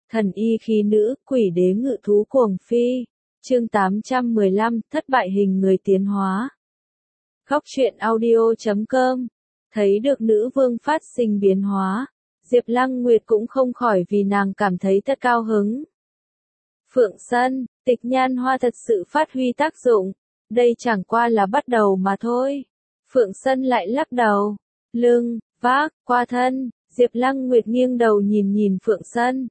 Thần y khí nữ, quỷ đế ngự thú cuồng phi. Chương 815, thất bại hình người tiến hóa. Góc truyện audio.com. Thấy được nữ vương phát sinh biến hóa, Diệp Lăng Nguyệt cũng không khỏi vì nàng cảm thấy thật cao hứng. Phượng Sân, Tịch Nhan Hoa thật sự phát huy tác dụng, đây chẳng qua là bắt đầu mà thôi. Phượng Sân lại lắc đầu, lưng, vác, qua thân, Diệp Lăng Nguyệt nghiêng đầu nhìn Phượng Sân,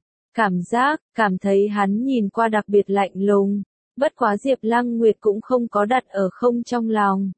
cảm thấy hắn nhìn qua đặc biệt lạnh lùng, bất quá Diệp Lăng Nguyệt cũng không có đặt ở không trong lòng.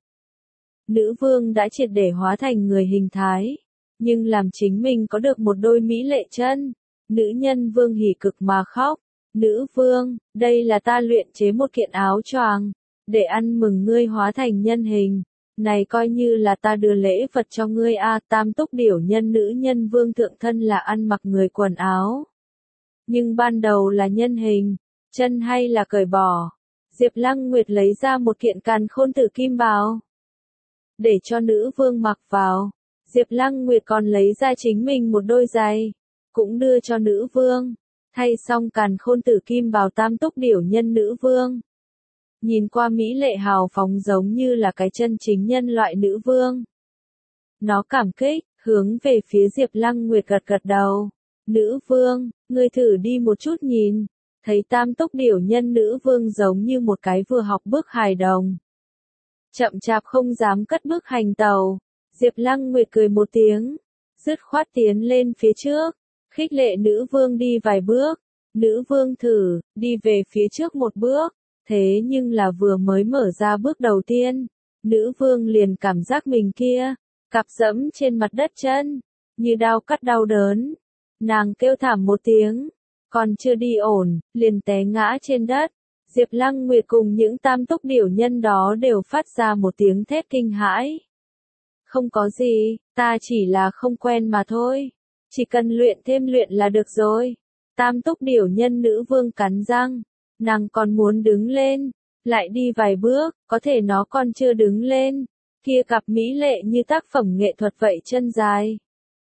Nữ vương đã triệt để hóa thành người hình thái, nhưng làm chính mình có được một đôi mỹ lệ chân. Nữ nhân vương hỉ cực mà khóc. Nữ vương, đây là ta luyện chế một kiện áo choàng, để ăn mừng ngươi hóa thành nhân hình. Này coi như là ta đưa lễ vật cho ngươi a. Tam túc điểu nhân nữ nhân vương thượng thân là ăn mặc người quần áo. Nhưng ban đầu là nhân hình, chân hay là cởi bỏ. Diệp Lăng Nguyệt lấy ra một kiện càn khôn tử kim bào, để cho nữ vương mặc vào. Diệp Lăng Nguyệt còn lấy ra chính mình một đôi giày, cũng đưa cho nữ vương. Thay xong càn khôn tử kim bào tam túc điểu nhân nữ vương, nhìn qua mỹ lệ hào phóng giống như là cái chân chính nhân loại nữ vương. Nó cảm kích, hướng về phía Diệp Lăng Nguyệt gật gật đầu. Nữ vương, ngươi thử đi một chút nhìn. Thấy tam túc điểu nhân nữ vương giống như một cái vừa học bước hài đồng, chậm chạp không dám cất bước hành tàu. Diệp Lăng Nguyệt cười một tiếng, dứt khoát tiến lên phía trước, khích lệ nữ vương đi vài bước. Nữ vương thử, đi về phía trước một bước, thế nhưng là vừa mới mở ra bước đầu tiên, nữ vương liền cảm giác mình kia, cặp dẫm trên mặt đất chân, như đau cắt đau đớn. Nàng kêu thảm một tiếng, còn chưa đi ổn, liền té ngã trên đất. Diệp Lăng Nguyệt cùng những tam túc điểu nhân đó đều phát ra một tiếng thét kinh hãi. Không có gì, ta chỉ là không quen mà thôi. Chỉ cần luyện thêm luyện là được rồi. Tam túc điểu nhân nữ vương cắn răng. Nàng còn muốn đứng lên, lại đi vài bước, có thể nó còn chưa đứng lên. Kia cặp mỹ lệ như tác phẩm nghệ thuật vậy chân dài,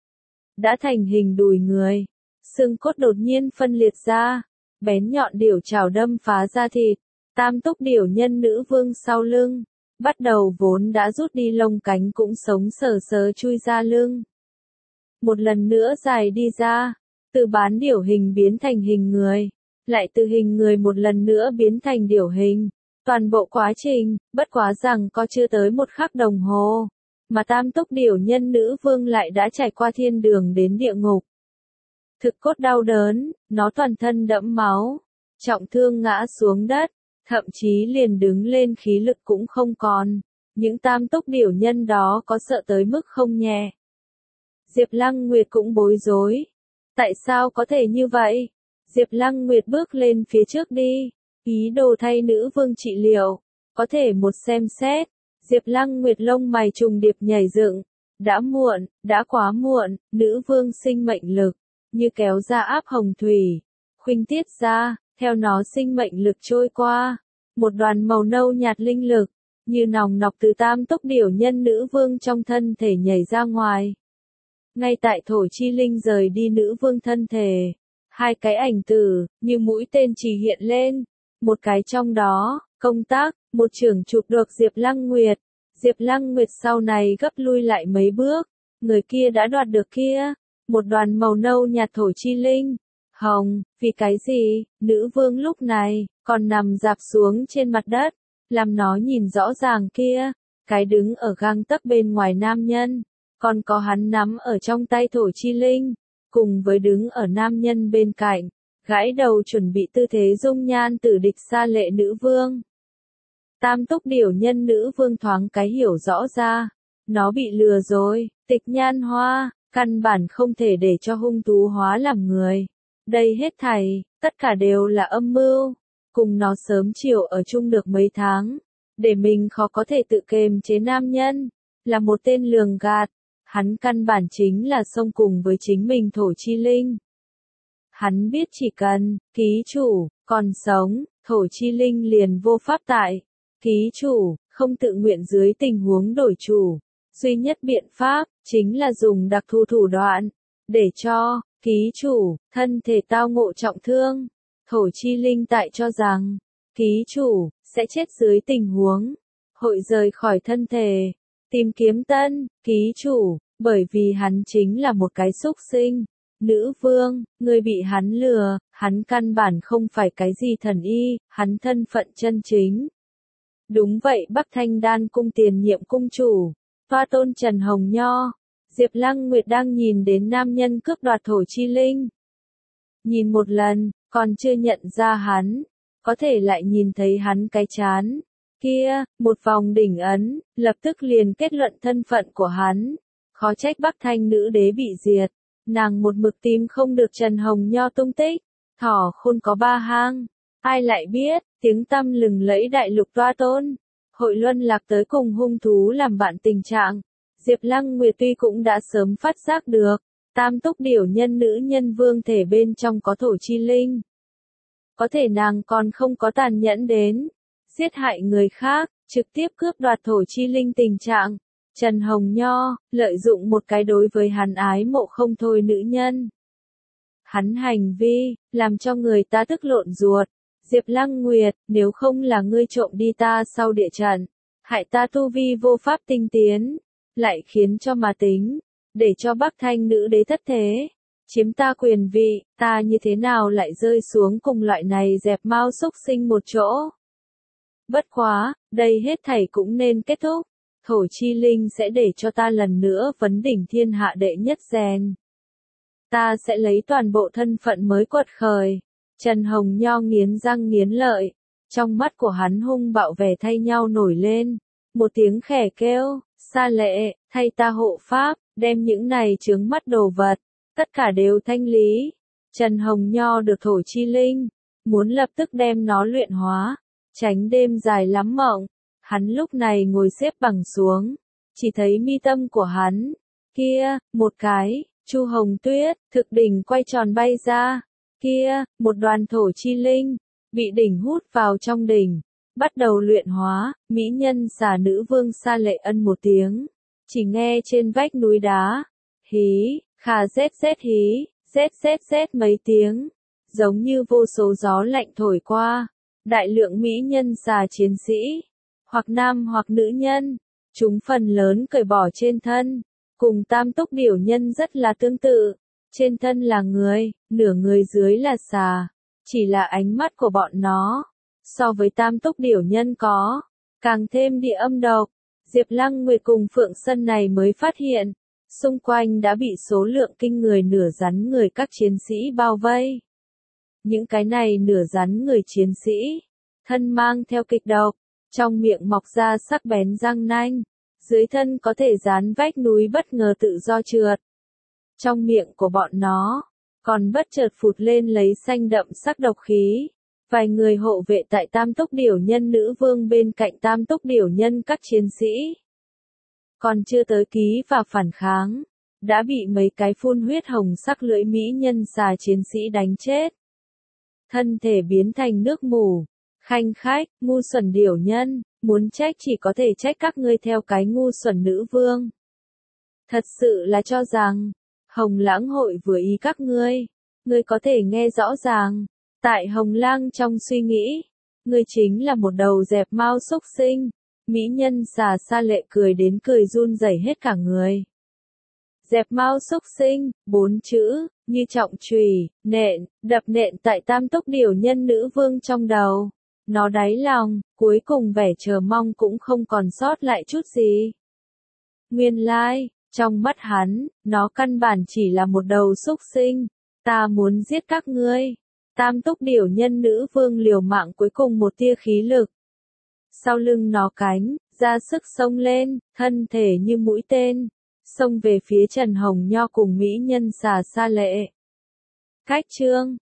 đã thành hình đùi người. Xương cốt đột nhiên phân liệt ra, bén nhọn điểu trảo đâm phá da thịt. Tam túc điểu nhân nữ vương sau lưng, bắt đầu vốn đã rút đi lông cánh cũng sống sờ sờ chui ra lưng. Một lần nữa dài đi ra, từ bán điểu hình biến thành hình người, lại từ hình người một lần nữa biến thành điểu hình. Toàn bộ quá trình, bất quá rằng có chưa tới một khắc đồng hồ, mà tam túc điểu nhân nữ vương lại đã trải qua thiên đường đến địa ngục. Thực cốt đau đớn, nó toàn thân đẫm máu, trọng thương ngã xuống đất, thậm chí liền đứng lên khí lực cũng không còn. Những tam túc điểu nhân đó có sợ tới mức không nhẹ. Diệp Lăng Nguyệt cũng bối rối. Tại sao có thể như vậy? Diệp Lăng Nguyệt bước lên phía trước đi, ý đồ thay nữ vương trị liệu. Có thể một xem xét, Diệp Lăng Nguyệt lông mày trùng điệp nhảy dựng. Đã muộn, đã quá muộn. Nữ vương sinh mệnh lực, như kéo ra áp hồng thủy, khuynh tiết ra, theo nó sinh mệnh lực trôi qua. Một đoàn màu nâu nhạt linh lực, như nòng nọc từ tam túc điểu nhân nữ vương trong thân thể nhảy ra ngoài. Ngay tại thổ chi linh rời đi nữ vương thân thể, hai cái ảnh tử, như mũi tên chỉ hiện lên. Một cái trong đó, công tác, một chưởng chụp được Diệp Lăng Nguyệt. Diệp Lăng Nguyệt sau này gấp lui lại mấy bước, người kia đã đoạt được kia. Một đoàn màu nâu nhạt thổ chi linh. Hồng, vì cái gì? Nữ vương lúc này, còn nằm rạp xuống trên mặt đất, làm nó nhìn rõ ràng kia. Cái đứng ở gang tấc bên ngoài nam nhân, còn có hắn nắm ở trong tay thổ chi linh, cùng với đứng ở nam nhân bên cạnh, gãi đầu chuẩn bị tư thế dung nhan tử địch xa lệ nữ vương. Tam túc điểu nhân nữ vương thoáng cái hiểu rõ ra, nó bị lừa rồi. Tịch Nhan Hoa, căn bản không thể để cho hung thú hóa làm người. Đây hết thảy, tất cả đều là âm mưu. Cùng nó sớm chiều ở chung được mấy tháng, để mình khó có thể tự kiềm chế nam nhân, là một tên lường gạt. Hắn căn bản chính là xông cùng với chính mình thổ chi linh. Hắn biết chỉ cần, ký chủ, còn sống, thổ chi linh liền vô pháp tại. Ký chủ, không tự nguyện dưới tình huống đổi chủ. Duy nhất biện pháp, chính là dùng đặc thù thủ đoạn, để cho, ký chủ, thân thể tao ngộ trọng thương. Thổ chi linh tại cho rằng, ký chủ, sẽ chết dưới tình huống, hội rời khỏi thân thể, tìm kiếm tân, ký chủ, bởi vì hắn chính là một cái xúc sinh. Nữ vương, ngươi bị hắn lừa, hắn căn bản không phải cái gì thần y, hắn thân phận chân chính. Đúng vậy, Bắc Thanh Đan cung tiền nhiệm cung chủ, toa tôn Trần Hồng Nho. Diệp Lăng Nguyệt đang nhìn đến nam nhân cướp đoạt thổ chi linh. Nhìn một lần, còn chưa nhận ra hắn, có thể lại nhìn thấy hắn cái trán kia, một vòng đỉnh ấn, lập tức liền kết luận thân phận của hắn. Khó trách Bắc Thanh nữ đế bị diệt, nàng một mực tìm không được Trần Hồng Nho tung tích. Thỏ khôn có ba hang, ai lại biết, tiếng tăm lừng lẫy đại lục toa tôn. Hội luân lạc tới cùng hung thú làm bạn tình trạng. Diệp Lăng Nguyệt tuy cũng đã sớm phát giác được, tam túc điểu nhân nữ nhân vương thể bên trong có thổ chi linh. Có thể nàng còn không có tàn nhẫn đến giết hại người khác, trực tiếp cướp đoạt thổ chi linh tình trạng. Trần Hồng Nho, lợi dụng một cái đối với hắn ái mộ không thôi nữ nhân. Hắn hành vi, làm cho người ta tức lộn ruột. Diệp Lăng Nguyệt, nếu không là ngươi trộm đi ta sau địa trận, hại ta tu vi vô pháp tinh tiến, lại khiến cho mà tính, để cho Bắc Thanh nữ đế thất thế, chiếm ta quyền vị, ta như thế nào lại rơi xuống cùng loại này dẹp mau xúc sinh một chỗ. Bất quá, đây hết thảy cũng nên kết thúc, thổ chi linh sẽ để cho ta lần nữa vấn đỉnh thiên hạ đệ nhất rèn. Ta sẽ lấy toàn bộ thân phận mới quật khởi. Trần Hồng Nho nghiến răng nghiến lợi, trong mắt của hắn hung bạo vẻ thay nhau nổi lên, một tiếng khẽ kêu, Sa Lệ, thay ta hộ pháp, đem những này chướng mắt đồ vật, tất cả đều thanh lý. Trần Hồng Nho được thổ chi linh, muốn lập tức đem nó luyện hóa, tránh đêm dài lắm mộng. Hắn lúc này ngồi xếp bằng xuống, chỉ thấy mi tâm của hắn, kia, một cái, Chu Hồng Tuyết, thực đỉnh quay tròn bay ra, kia, một đoàn thổ chi linh, bị đỉnh hút vào trong đỉnh, bắt đầu luyện hóa. Mỹ nhân xà nữ vương Sa Lệ ân một tiếng, chỉ nghe trên vách núi đá, hí, khà rét rét hí, rét rét rét mấy tiếng, giống như vô số gió lạnh thổi qua, đại lượng mỹ nhân xà chiến sĩ, hoặc nam hoặc nữ nhân, chúng phần lớn cởi bỏ trên thân, cùng tam túc điểu nhân rất là tương tự, trên thân là người, nửa người dưới là xà, chỉ là ánh mắt của bọn nó, so với tam túc điểu nhân có, càng thêm địa âm độc. Diệp Lăng Nguyệt cùng Phượng Sân này mới phát hiện, xung quanh đã bị số lượng kinh người nửa rắn người các chiến sĩ bao vây. Những cái này nửa rắn người chiến sĩ, thân mang theo kịch độc, trong miệng mọc ra sắc bén răng nanh, dưới thân có thể dán vách núi bất ngờ tự do trượt. Trong miệng của bọn nó, còn bất chợt phụt lên lấy xanh đậm sắc độc khí. Vài người hộ vệ tại tam túc điểu nhân nữ vương bên cạnh tam túc điểu nhân các chiến sĩ. Còn chưa tới ký và phản kháng, đã bị mấy cái phun huyết hồng sắc lưỡi mỹ nhân xà chiến sĩ đánh chết. Thân thể biến thành nước mù, khanh khách, ngu xuẩn điểu nhân, muốn trách chỉ có thể trách các ngươi theo cái ngu xuẩn nữ vương. Thật sự là cho rằng, Hồng Lãng hội vừa ý các ngươi có thể nghe rõ ràng. Tại Hồng Lang trong suy nghĩ, ngươi chính là một đầu dẹp mau xúc sinh. Mỹ nhân xà Sa Lệ cười đến cười run rẩy hết cả người. Dẹp mau xúc sinh, 4 chữ, như trọng chùy, nện, đập nện tại tam túc điểu nhân nữ vương trong đầu. Nó đáy lòng, cuối cùng vẻ chờ mong cũng không còn sót lại chút gì. Nguyên lai, trong mắt hắn, nó căn bản chỉ là một đầu xúc sinh. Ta muốn giết các ngươi. Tam túc điểu nhân nữ vương liều mạng cuối cùng một tia khí lực. Sau lưng nó cánh, ra sức xông lên, thân thể như mũi tên, xông về phía Trần Hồng Nho cùng mỹ nhân xà Sa Lệ. Cách chương